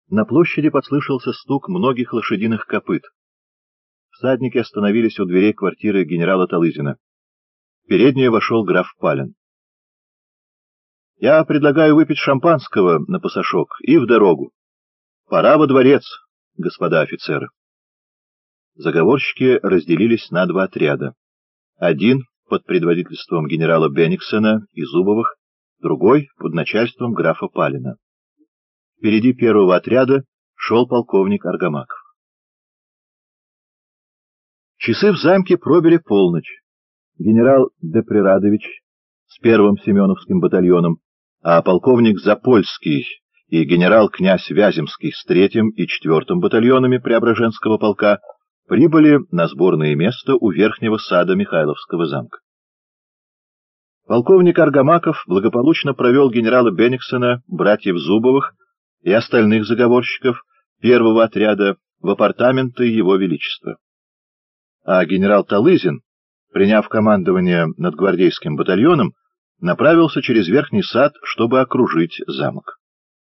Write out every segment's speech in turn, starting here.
На площади послышался стук многих лошадиных копыт. Всадники остановились у дверей квартиры генерала Талызина. В переднюю вошел граф Палин. — Я предлагаю выпить шампанского на пасашок и в дорогу. Пора во дворец, господа офицеры. Заговорщики разделились на два отряда. Один под предводительством генерала Бенниксена и Зубовых, другой под начальством графа Палина. Впереди первого отряда шел полковник Аргамаков. Часы в замке пробили полночь. Генерал Деприрадович с первым Семеновским батальоном, а полковник Запольский и генерал-князь Вяземский с третьим и четвертым батальонами Преображенского полка прибыли на сборное место у верхнего сада Михайловского замка. Полковник Аргамаков благополучно провел генерала Бенниксена, братьев Зубовых и остальных заговорщиков первого отряда в апартаменты его величества. А генерал Талызин, приняв командование над гвардейским батальоном, направился через верхний сад, чтобы окружить замок.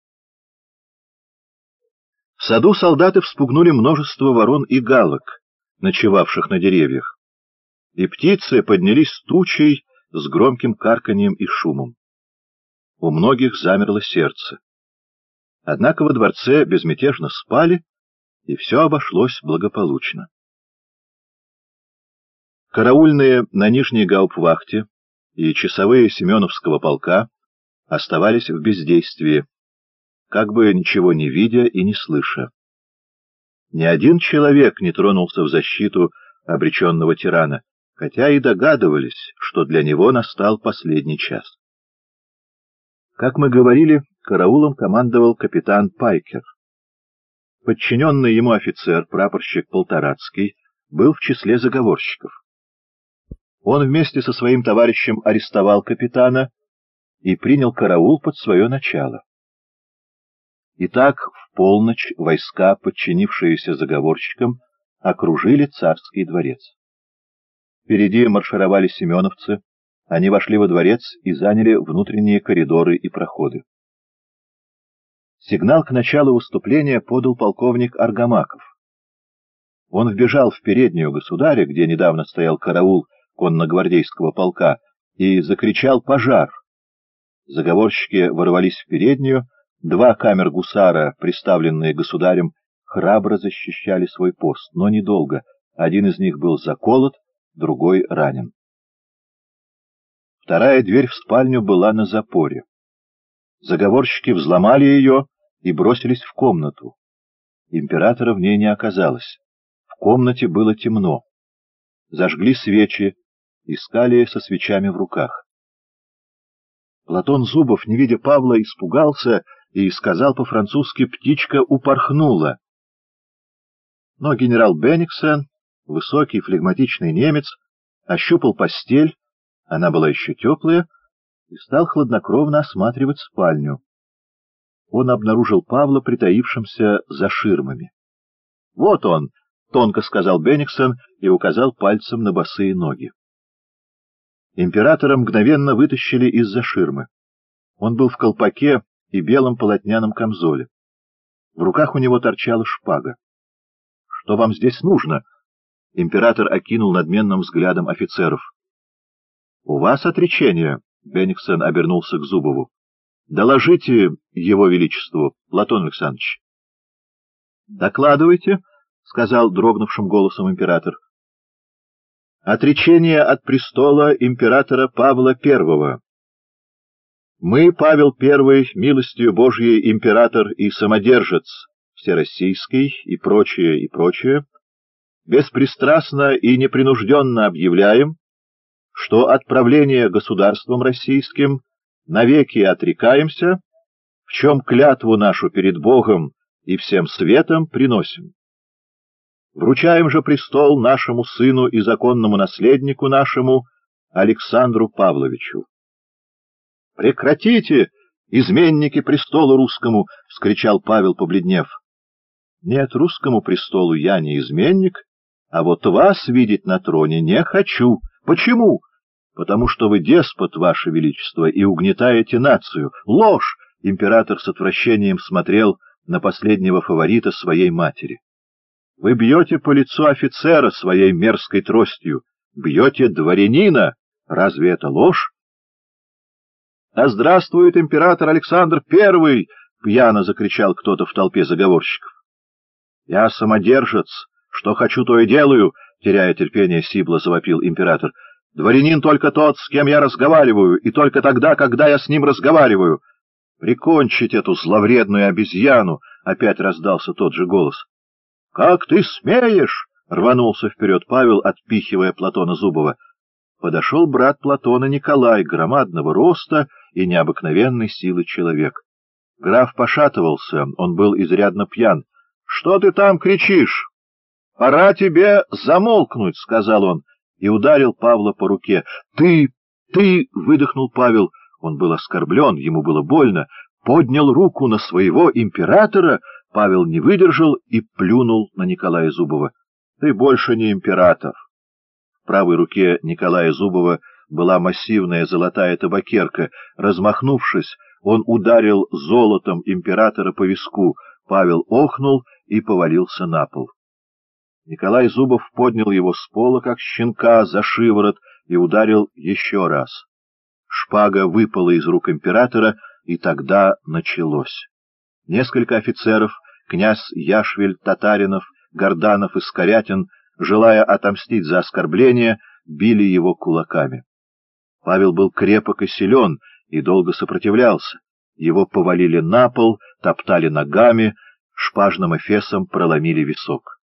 В саду солдаты вспугнули множество ворон и галок, ночевавших на деревьях, и птицы поднялись тучей с громким карканьем и шумом. У многих замерло сердце. Однако во дворце безмятежно спали, и все обошлось благополучно. Караульные на нижней гауптвахте и часовые Семеновского полка оставались в бездействии, как бы ничего не видя и не слыша. Ни один человек не тронулся в защиту обреченного тирана, хотя и догадывались, что для него настал последний час. Как мы говорили, караулом командовал капитан Пайкер. Подчиненный ему офицер, прапорщик Полторацкий, был в числе заговорщиков. Он вместе со своим товарищем арестовал капитана и принял караул под свое начало. Итак, в полночь войска, подчинившиеся заговорщикам, окружили царский дворец. Впереди маршировали семеновцы, они вошли во дворец и заняли внутренние коридоры и проходы. Сигнал к началу выступления подал полковник Аргамаков. Он вбежал в переднюю государя, где недавно стоял караул конногвардейского полка, и закричал «Пожар!». Заговорщики ворвались в переднюю, два камер-гусара, приставленные государем, храбро защищали свой пост, но недолго. Один из них был заколот, другой ранен. Вторая дверь в спальню была на запоре. Заговорщики взломали ее и бросились в комнату. Императора в ней не оказалось. В комнате было темно. Зажгли свечи, искали со свечами в руках. Платон Зубов, не видя Павла, испугался и сказал по-французски «птичка упорхнула». Но генерал Бенниксен, высокий флегматичный немец, ощупал постель, она была еще теплая, и стал хладнокровно осматривать спальню. Он обнаружил Павла притаившимся за ширмами. «Вот он!» — тонко сказал Бенниксен и указал пальцем на босые ноги. Императора мгновенно вытащили из-за ширмы. Он был в колпаке и белом полотняном камзоле. В руках у него торчала шпага. — Что вам здесь нужно? — император окинул надменным взглядом офицеров. — У вас отречение, — Бенниксен обернулся к Зубову. — Доложите его величеству, Платон Александрович. — Докладывайте, — сказал дрогнувшим голосом император. — Отречение от престола императора Павла I. Мы, Павел I, милостью Божией император и самодержец всероссийский и прочее, беспристрастно и непринужденно объявляем, что от правления государством российским навеки отрекаемся, в чем клятву нашу перед Богом и всем светом приносим. Вручаем же престол нашему сыну и законному наследнику нашему Александру Павловичу. «Прекратите, изменники престолу русскому!» — вскричал Павел, побледнев. «Нет, русскому престолу я не изменник, а вот вас видеть на троне не хочу. Почему? Потому что вы деспот, ваше величество, и угнетаете нацию. Ложь!» — император с отвращением смотрел на последнего фаворита своей матери. Вы бьете по лицу офицера своей мерзкой тростью, бьете дворянина. Разве это ложь? — Да здравствует император Александр I! — пьяно закричал кто-то в толпе заговорщиков. — Я самодержец, что хочу, то и делаю, — теряя терпение, сипло завопил император. — Дворянин только тот, с кем я разговариваю, и только тогда, когда я с ним разговариваю. — Прикончить эту зловредную обезьяну! — опять раздался тот же голос. — Как ты смеешь! — рванулся вперед Павел, отпихивая Платона Зубова. Подошел брат Платона Николай, громадного роста и необыкновенной силы человек. Граф пошатывался, он был изрядно пьян. — Что ты там кричишь? — Пора тебе замолкнуть, — сказал он, и ударил Павла по руке. — Ты... — выдохнул Павел. Он был оскорблен, ему было больно. Поднял руку на своего императора. Павел не выдержал и плюнул на Николая Зубова. — Ты больше не император. В правой руке Николая Зубова была массивная золотая табакерка. Размахнувшись, он ударил золотом императора по виску. Павел охнул и повалился на пол. Николай Зубов поднял его с пола, как щенка, за шиворот и ударил еще раз. Шпага выпала из рук императора, и тогда началось. Несколько офицеров, князь Яшвель, Татаринов, Горданов и Скорятин, желая отомстить за оскорбление, били его кулаками. Павел был крепок и силен, и долго сопротивлялся. Его повалили на пол, топтали ногами, шпажным эфесом проломили висок.